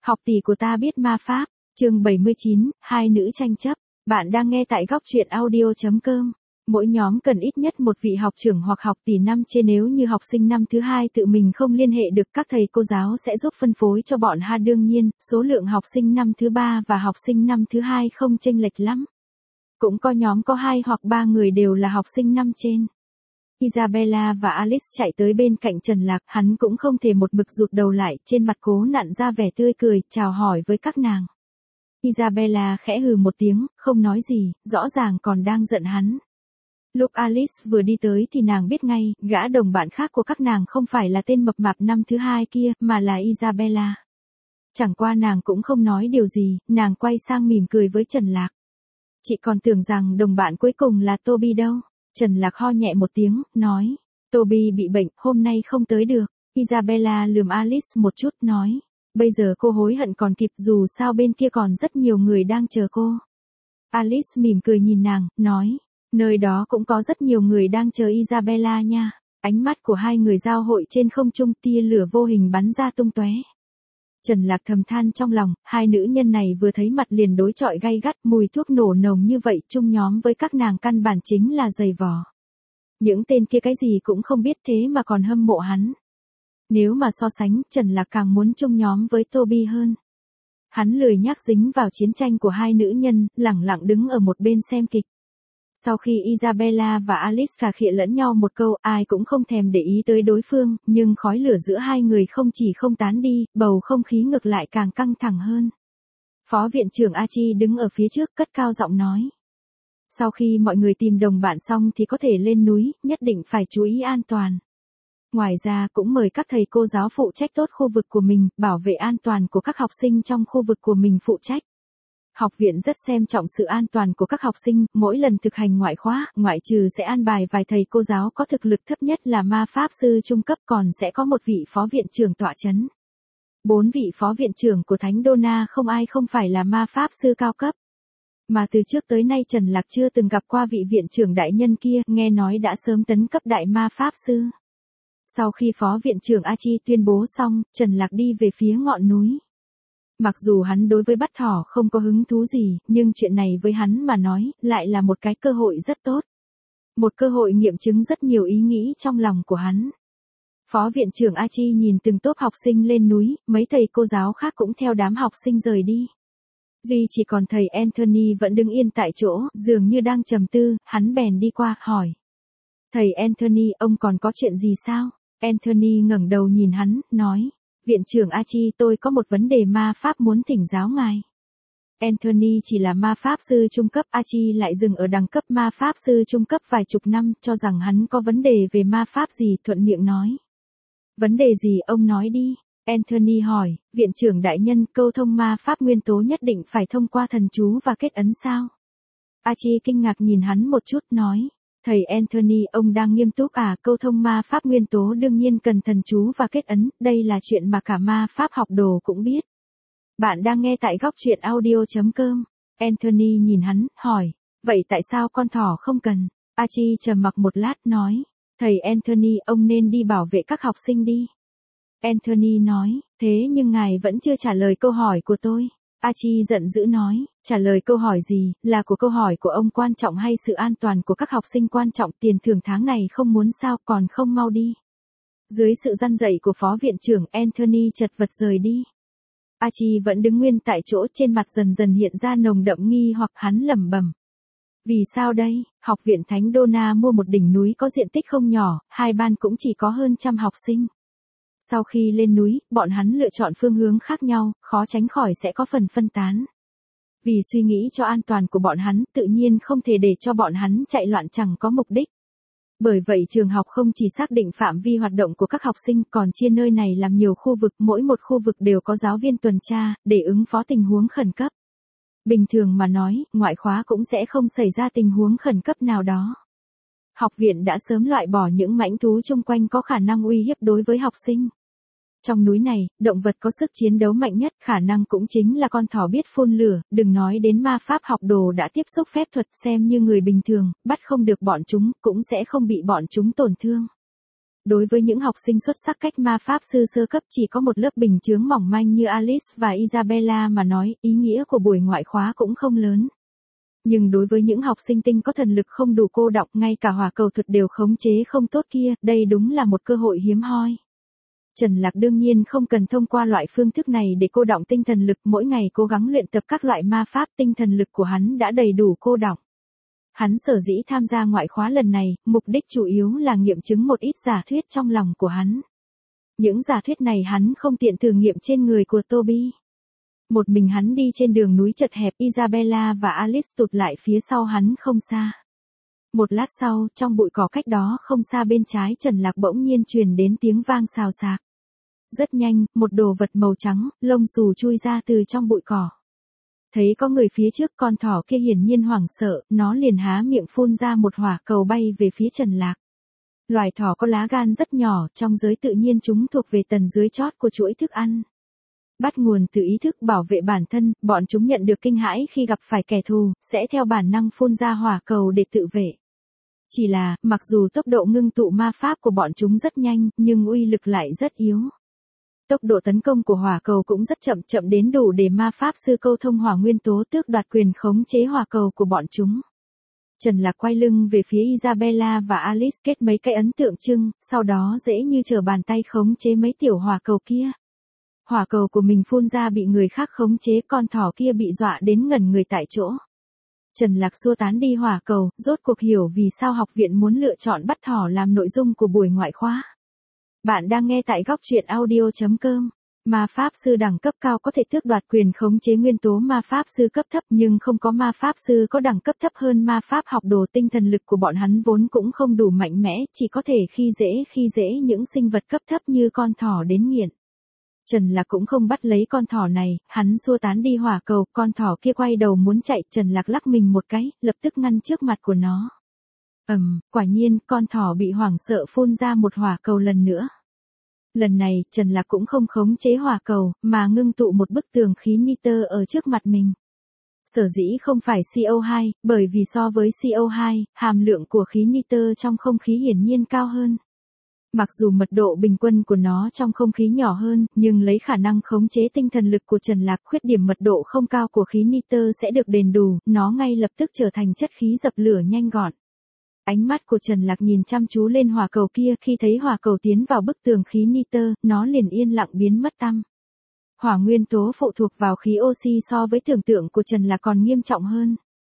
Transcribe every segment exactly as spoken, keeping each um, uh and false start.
Học tỷ của ta biết ma pháp, chương bảy mươi chín, hai nữ tranh chấp. Bạn đang nghe tại góc truyện audio.com. Mỗi nhóm cần ít nhất một vị học trưởng hoặc học tỷ năm trên, nếu như học sinh năm thứ hai tự mình không liên hệ được, các thầy cô giáo sẽ giúp phân phối cho bọn ha. Đương nhiên, số lượng học sinh năm thứ ba và học sinh năm thứ hai không chênh lệch lắm. Cũng có nhóm có hai hoặc ba người đều là học sinh năm trên. Isabella và Alice chạy tới bên cạnh Trần Lạc, hắn cũng không thể một mực rụt đầu lại, trên mặt cố nặn ra vẻ tươi cười, chào hỏi với các nàng. Isabella khẽ hừ một tiếng, không nói gì, rõ ràng còn đang giận hắn. Lúc Alice vừa đi tới thì nàng biết ngay, gã đồng bạn khác của các nàng không phải là tên mập mạp năm thứ hai kia, mà là Isabella. Chẳng qua nàng cũng không nói điều gì, nàng quay sang mỉm cười với Trần Lạc. Chị còn tưởng rằng đồng bạn cuối cùng là Toby đâu. Trần Lạc ho nhẹ một tiếng, nói. Toby bị bệnh, hôm nay không tới được. Isabella lườm Alice một chút, nói. Bây giờ cô hối hận còn kịp, dù sao bên kia còn rất nhiều người đang chờ cô. Alice mỉm cười nhìn nàng, nói. Nơi đó cũng có rất nhiều người đang chờ Isabella nha. Ánh mắt của hai người giao hội trên không trung, tia lửa vô hình bắn ra tung tóe. Trần Lạc thầm than trong lòng, hai nữ nhân này vừa thấy mặt liền đối chọi gay gắt, mùi thuốc nổ nồng như vậy, chung nhóm với các nàng căn bản chính là giày vò. Những tên kia cái gì cũng không biết thế mà còn hâm mộ hắn. Nếu mà so sánh, Trần Lạc càng muốn chung nhóm với Toby hơn. Hắn lười nhác dính vào chiến tranh của hai nữ nhân, lẳng lặng đứng ở một bên xem kịch. Sau khi Isabella và Alice khà khịa lẫn nhau một câu, ai cũng không thèm để ý tới đối phương, nhưng khói lửa giữa hai người không chỉ không tán đi, bầu không khí ngược lại càng căng thẳng hơn. Phó viện trưởng Archie đứng ở phía trước, cất cao giọng nói. Sau khi mọi người tìm đồng bạn xong thì có thể lên núi, nhất định phải chú ý an toàn. Ngoài ra cũng mời các thầy cô giáo phụ trách tốt khu vực của mình, bảo vệ an toàn của các học sinh trong khu vực của mình phụ trách. Học viện rất xem trọng sự an toàn của các học sinh, mỗi lần thực hành ngoại khóa, ngoại trừ sẽ an bài vài thầy cô giáo có thực lực thấp nhất là ma pháp sư trung cấp, còn sẽ có một vị phó viện trưởng tọa chấn. Bốn vị phó viện trưởng của Thánh Donna không ai không phải là ma pháp sư cao cấp. Mà từ trước tới nay Trần Lạc chưa từng gặp qua vị viện trưởng đại nhân kia, nghe nói đã sớm tấn cấp đại ma pháp sư. Sau khi phó viện trưởng Archie tuyên bố xong, Trần Lạc đi về phía ngọn núi. Mặc dù hắn đối với bắt thỏ không có hứng thú gì, nhưng chuyện này với hắn mà nói, lại là một cái cơ hội rất tốt. Một cơ hội nghiệm chứng rất nhiều ý nghĩ trong lòng của hắn. Phó viện trưởng Archie nhìn từng tốp học sinh lên núi, mấy thầy cô giáo khác cũng theo đám học sinh rời đi. Duy chỉ còn thầy Anthony vẫn đứng yên tại chỗ, dường như đang trầm tư, hắn bèn đi qua, hỏi. Thầy Anthony, ông còn có chuyện gì sao? Anthony ngẩng đầu nhìn hắn, nói. Viện trưởng Archie, tôi có một vấn đề ma pháp muốn thỉnh giáo ngài. Anthony chỉ là ma pháp sư trung cấp, Archie lại dừng ở đẳng cấp ma pháp sư trung cấp vài chục năm, cho rằng hắn có vấn đề về ma pháp gì, thuận miệng nói. Vấn đề gì, ông nói đi. Anthony hỏi, viện trưởng đại nhân, câu thông ma pháp nguyên tố nhất định phải thông qua thần chú và kết ấn sao? Archie kinh ngạc nhìn hắn một chút, nói. Thầy Anthony, ông đang nghiêm túc à? Câu thông ma pháp nguyên tố đương nhiên cần thần chú và kết ấn, đây là chuyện mà cả ma pháp học đồ cũng biết. Bạn đang nghe tại góc truyện audio.com. Anthony nhìn hắn, hỏi, vậy tại sao con thỏ không cần? Archie trầm mặc một lát, nói, thầy Anthony, ông nên đi bảo vệ các học sinh đi. Anthony nói, thế nhưng ngài vẫn chưa trả lời câu hỏi của tôi. Archie giận dữ nói, trả lời câu hỏi gì, là của câu hỏi của ông quan trọng hay sự an toàn của các học sinh quan trọng, tiền thưởng tháng này không muốn sao, còn không mau đi. Dưới sự răn dạy của phó viện trưởng, Anthony chật vật rời đi. Archie vẫn đứng nguyên tại chỗ, trên mặt dần dần hiện ra nồng đậm nghi hoặc, hắn lẩm bẩm. Vì sao đây? Học viện Thánh Donna mua một đỉnh núi có diện tích không nhỏ, hai ban cũng chỉ có hơn trăm học sinh. Sau khi lên núi, bọn hắn lựa chọn phương hướng khác nhau, khó tránh khỏi sẽ có phần phân tán. Vì suy nghĩ cho an toàn của bọn hắn, tự nhiên không thể để cho bọn hắn chạy loạn chẳng có mục đích. Bởi vậy trường học không chỉ xác định phạm vi hoạt động của các học sinh, còn chia nơi này làm nhiều khu vực, mỗi một khu vực đều có giáo viên tuần tra, để ứng phó tình huống khẩn cấp. Bình thường mà nói, ngoại khóa cũng sẽ không xảy ra tình huống khẩn cấp nào đó. Học viện đã sớm loại bỏ những mãnh thú chung quanh có khả năng uy hiếp đối với học sinh. Trong núi này, động vật có sức chiến đấu mạnh nhất khả năng cũng chính là con thỏ biết phun lửa, đừng nói đến ma pháp học đồ đã tiếp xúc phép thuật, xem như người bình thường, bắt không được bọn chúng, cũng sẽ không bị bọn chúng tổn thương. Đối với những học sinh xuất sắc cách ma pháp sư sơ cấp chỉ có một lớp bình chướng mỏng manh như Alice và Isabella mà nói, ý nghĩa của buổi ngoại khóa cũng không lớn. Nhưng đối với những học sinh tinh có thần lực không đủ cô đọng, ngay cả hỏa cầu thuật đều khống chế không tốt kia, đây đúng là một cơ hội hiếm hoi. Trần Lạc đương nhiên không cần thông qua loại phương thức này để cô đọng tinh thần lực, mỗi ngày cố gắng luyện tập các loại ma pháp, tinh thần lực của hắn đã đầy đủ cô đọng. Hắn sở dĩ tham gia ngoại khóa lần này, mục đích chủ yếu là nghiệm chứng một ít giả thuyết trong lòng của hắn. Những giả thuyết này hắn không tiện thử nghiệm trên người của Toby. Một mình hắn đi trên đường núi chật hẹp, Isabella và Alice tụt lại phía sau hắn không xa. Một lát sau, trong bụi cỏ cách đó không xa bên trái Trần Lạc bỗng nhiên truyền đến tiếng vang xào xạc. Rất nhanh, một đồ vật màu trắng, lông xù chui ra từ trong bụi cỏ. Thấy có người phía trước, con thỏ kia hiển nhiên hoảng sợ, nó liền há miệng phun ra một hỏa cầu bay về phía Trần Lạc. Loài thỏ có lá gan rất nhỏ, trong giới tự nhiên chúng thuộc về tầng dưới chót của chuỗi thức ăn. Bắt nguồn từ ý thức bảo vệ bản thân, bọn chúng nhận được kinh hãi khi gặp phải kẻ thù, sẽ theo bản năng phun ra hỏa cầu để tự vệ. Chỉ là, mặc dù tốc độ ngưng tụ ma pháp của bọn chúng rất nhanh, nhưng uy lực lại rất yếu. Tốc độ tấn công của hỏa cầu cũng rất chậm, chậm đến đủ để ma pháp sư câu thông hỏa nguyên tố tước đoạt quyền khống chế hỏa cầu của bọn chúng. Trần Lạc quay lưng về phía Isabella và Alice, kết mấy cái ấn tượng trưng, sau đó dễ như trở bàn tay khống chế mấy tiểu hỏa cầu kia. Hỏa cầu của mình phun ra bị người khác khống chế, con thỏ kia bị dọa đến ngẩn người tại chỗ. Trần Lạc xua tán đi hỏa cầu, rốt cuộc hiểu vì sao học viện muốn lựa chọn bắt thỏ làm nội dung của buổi ngoại khóa. Bạn đang nghe tại góc truyện audio chấm com. Ma pháp sư đẳng cấp cao có thể tước đoạt quyền khống chế nguyên tố ma pháp sư cấp thấp, nhưng không có ma pháp sư có đẳng cấp thấp hơn ma pháp học đồ. Tinh thần lực của bọn hắn vốn cũng không đủ mạnh mẽ, chỉ có thể khi dễ khi dễ những sinh vật cấp thấp như con thỏ đến nghiện. Trần Lạc cũng không bắt lấy con thỏ này, hắn xua tán đi hỏa cầu, con thỏ kia quay đầu muốn chạy, Trần Lạc lắc mình một cái, lập tức ngăn trước mặt của nó. Ầm, um, quả nhiên, con thỏ bị hoảng sợ phun ra một hỏa cầu lần nữa. Lần này, Trần Lạc cũng không khống chế hỏa cầu, mà ngưng tụ một bức tường khí nitơ ở trước mặt mình. Sở dĩ không phải xê o hai, bởi vì so với xê o hai, hàm lượng của khí nitơ trong không khí hiển nhiên cao hơn. Mặc dù mật độ bình quân của nó trong không khí nhỏ hơn, nhưng lấy khả năng khống chế tinh thần lực của Trần Lạc, khuyết điểm mật độ không cao của khí nitơ sẽ được đền bù, nó ngay lập tức trở thành chất khí dập lửa nhanh gọn. Ánh mắt của Trần Lạc nhìn chăm chú lên hỏa cầu kia, khi thấy hỏa cầu tiến vào bức tường khí nitơ, nó liền yên lặng biến mất tăm. Hỏa nguyên tố phụ thuộc vào khí oxy so với tưởng tượng của Trần Lạc còn nghiêm trọng hơn.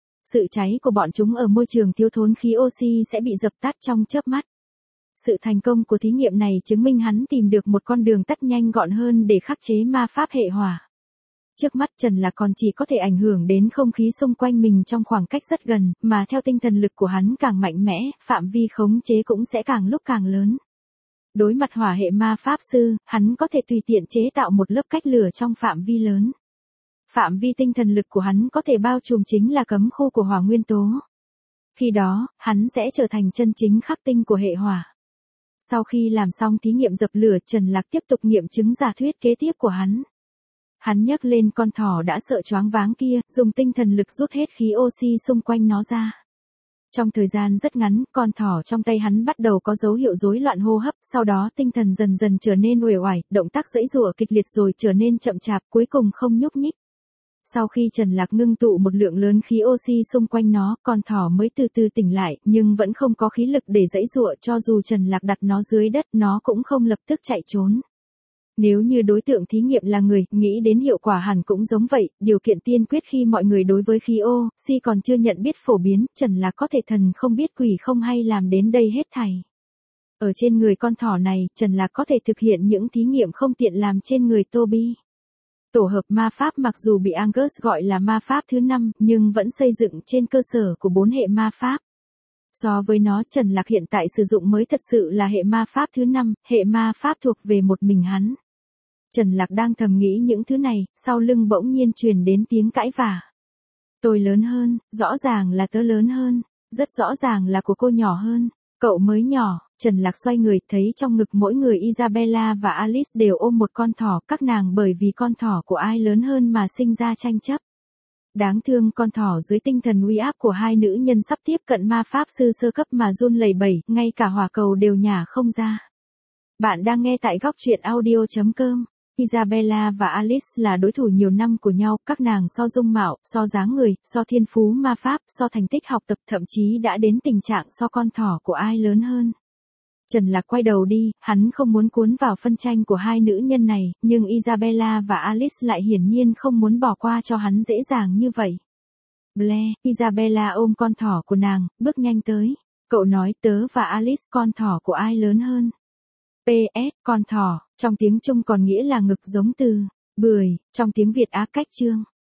Sự cháy của bọn chúng ở môi trường thiếu thốn khí oxy sẽ bị dập tắt trong chớp mắt. Sự thành công của thí nghiệm này chứng minh hắn tìm được một con đường tắt nhanh gọn hơn để khắc chế ma pháp hệ hỏa. Trước mắt Trần Lạc còn chỉ có thể ảnh hưởng đến không khí xung quanh mình trong khoảng cách rất gần, mà theo tinh thần lực của hắn càng mạnh mẽ, phạm vi khống chế cũng sẽ càng lúc càng lớn. Đối mặt hỏa hệ ma pháp sư, hắn có thể tùy tiện chế tạo một lớp cách lửa trong phạm vi lớn. Phạm vi tinh thần lực của hắn có thể bao trùm chính là cấm khu của hỏa nguyên tố. Khi đó, hắn sẽ trở thành chân chính khắc tinh của hệ hỏa. Sau khi làm xong thí nghiệm dập lửa, Trần Lạc tiếp tục nghiệm chứng giả thuyết kế tiếp của hắn. Hắn nhấc lên con thỏ đã sợ choáng váng kia, dùng tinh thần lực rút hết khí oxy xung quanh nó ra. Trong thời gian rất ngắn, con thỏ trong tay hắn bắt đầu có dấu hiệu rối loạn hô hấp, sau đó tinh thần dần dần trở nên uể oải, động tác giãy giụa kịch liệt rồi trở nên chậm chạp, cuối cùng không nhúc nhích. Sau khi Trần Lạc ngưng tụ một lượng lớn khí oxy xung quanh nó, con thỏ mới từ từ tỉnh lại, nhưng vẫn không có khí lực để giãy giụa, cho dù Trần Lạc đặt nó dưới đất, nó cũng không lập tức chạy trốn. Nếu như đối tượng thí nghiệm là người, nghĩ đến hiệu quả hẳn cũng giống vậy, điều kiện tiên quyết khi mọi người đối với khí oxy còn chưa nhận biết phổ biến, Trần Lạc có thể thần không biết quỷ không hay làm đến đây hết thảy. Ở trên người con thỏ này, Trần Lạc có thể thực hiện những thí nghiệm không tiện làm trên người Toby. Tổ hợp ma pháp mặc dù bị Angus gọi là ma pháp thứ năm, nhưng vẫn xây dựng trên cơ sở của bốn hệ ma pháp. So với nó, Trần Lạc hiện tại sử dụng mới thật sự là hệ ma pháp thứ năm, hệ ma pháp thuộc về một mình hắn. Trần Lạc đang thầm nghĩ những thứ này, sau lưng bỗng nhiên truyền đến tiếng cãi vả. Tôi lớn hơn, rõ ràng là tớ lớn hơn, rất rõ ràng là của cô nhỏ hơn, cậu mới nhỏ. Trần Lạc xoay người, thấy trong ngực mỗi người Isabella và Alice đều ôm một con thỏ, các nàng bởi vì con thỏ của ai lớn hơn mà sinh ra tranh chấp. Đáng thương con thỏ dưới tinh thần uy áp của hai nữ nhân sắp tiếp cận ma pháp sư sơ cấp mà run lẩy bẩy, ngay cả hỏa cầu đều nhả không ra. Bạn đang nghe tại góc truyện audio chấm com. Isabella và Alice là đối thủ nhiều năm của nhau, các nàng so dung mạo, so dáng người, so thiên phú ma pháp, so thành tích học tập, thậm chí đã đến tình trạng so con thỏ của ai lớn hơn. Trần Lạc quay đầu đi, hắn không muốn cuốn vào phân tranh của hai nữ nhân này, nhưng Isabella và Alice lại hiển nhiên không muốn bỏ qua cho hắn dễ dàng như vậy. Blair, Isabella ôm con thỏ của nàng, bước nhanh tới. Cậu nói tớ và Alice con thỏ của ai lớn hơn. pê ét, con thỏ, trong tiếng Trung còn nghĩa là ngực giống từ bưởi, trong tiếng Việt Á cách chương.